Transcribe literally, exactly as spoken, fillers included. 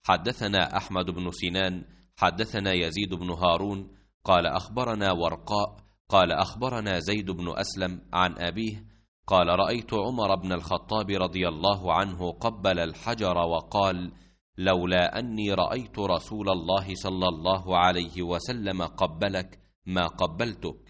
حدثنا أحمد بن سنان حدثنا يزيد بن هارون قال أخبرنا ورقاء قال أخبرنا زيد بن أسلم عن أبيه قال رأيت عمر بن الخطاب رضي الله عنه قبل الحجر وقال لولا أني رأيت رسول الله صلى الله عليه وسلم قبلك ما قبلتك.